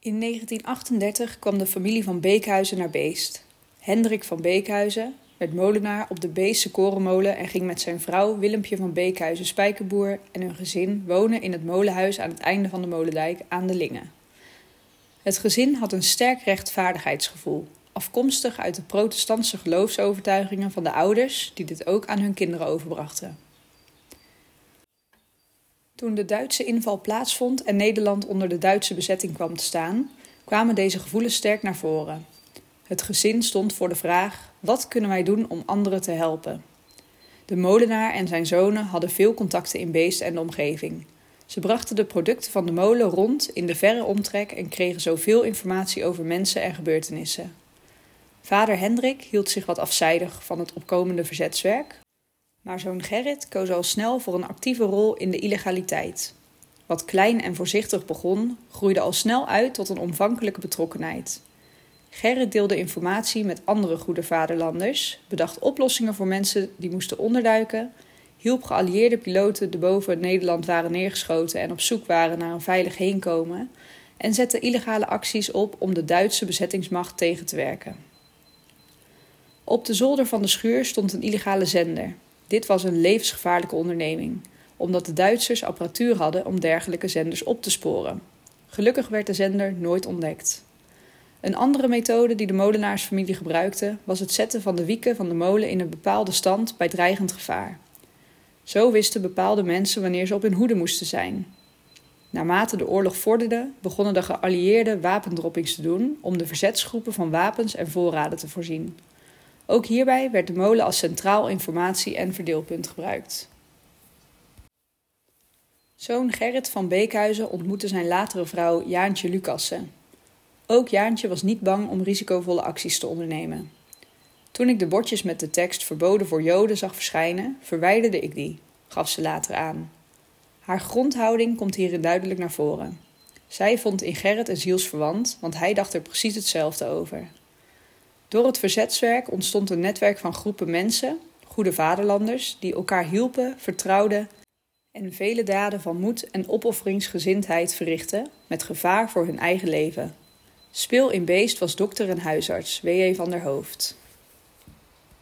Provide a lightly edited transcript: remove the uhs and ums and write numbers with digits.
In 1938 kwam de familie van Beekhuizen naar Beest. Hendrik van Beekhuizen werd molenaar op de Beestse korenmolen en ging met zijn vrouw Willempje van Beekhuizen spijkerboer en hun gezin wonen in het molenhuis aan het einde van de molendijk aan de Linge. Het gezin had een sterk rechtvaardigheidsgevoel, afkomstig uit de protestantse geloofsovertuigingen van de ouders die dit ook aan hun kinderen overbrachten. Toen de Duitse inval plaatsvond en Nederland onder de Duitse bezetting kwam te staan, kwamen deze gevoelens sterk naar voren. Het gezin stond voor de vraag: wat kunnen wij doen om anderen te helpen? De molenaar en zijn zonen hadden veel contacten in Beest en de omgeving. Ze brachten de producten van de molen rond in de verre omtrek en kregen zoveel informatie over mensen en gebeurtenissen. Vader Hendrik hield zich wat afzijdig van het opkomende verzetswerk, maar zoon Gerrit koos al snel voor een actieve rol in de illegaliteit. Wat klein en voorzichtig begon, groeide al snel uit tot een omvangrijke betrokkenheid. Gerrit deelde informatie met andere goede vaderlanders, bedacht oplossingen voor mensen die moesten onderduiken, hielp geallieerde piloten die boven Nederland waren neergeschoten en op zoek waren naar een veilig heenkomen en zette illegale acties op om de Duitse bezettingsmacht tegen te werken. Op de zolder van de schuur stond een illegale zender. Dit was een levensgevaarlijke onderneming, omdat de Duitsers apparatuur hadden om dergelijke zenders op te sporen. Gelukkig werd de zender nooit ontdekt. Een andere methode die de molenaarsfamilie gebruikte was het zetten van de wieken van de molen in een bepaalde stand bij dreigend gevaar. Zo wisten bepaalde mensen wanneer ze op hun hoede moesten zijn. Naarmate de oorlog vorderde, begonnen de geallieerden wapendroppings te doen om de verzetsgroepen van wapens en voorraden te voorzien. Ook hierbij werd de molen als centraal informatie- en verdeelpunt gebruikt. Zoon Gerrit van Beekhuizen ontmoette zijn latere vrouw Jaantje Lucassen. Ook Jaantje was niet bang om risicovolle acties te ondernemen. Toen ik de bordjes met de tekst verboden voor Joden zag verschijnen, verwijderde ik die, gaf ze later aan. Haar grondhouding komt hierin duidelijk naar voren. Zij vond in Gerrit een zielsverwant, want hij dacht er precies hetzelfde over. Door het verzetswerk ontstond een netwerk van groepen mensen, goede vaderlanders, die elkaar hielpen, vertrouwden en vele daden van moed en opofferingsgezindheid verrichtten, met gevaar voor hun eigen leven. Speel in Beest was dokter en huisarts W.J. van der Hoofd.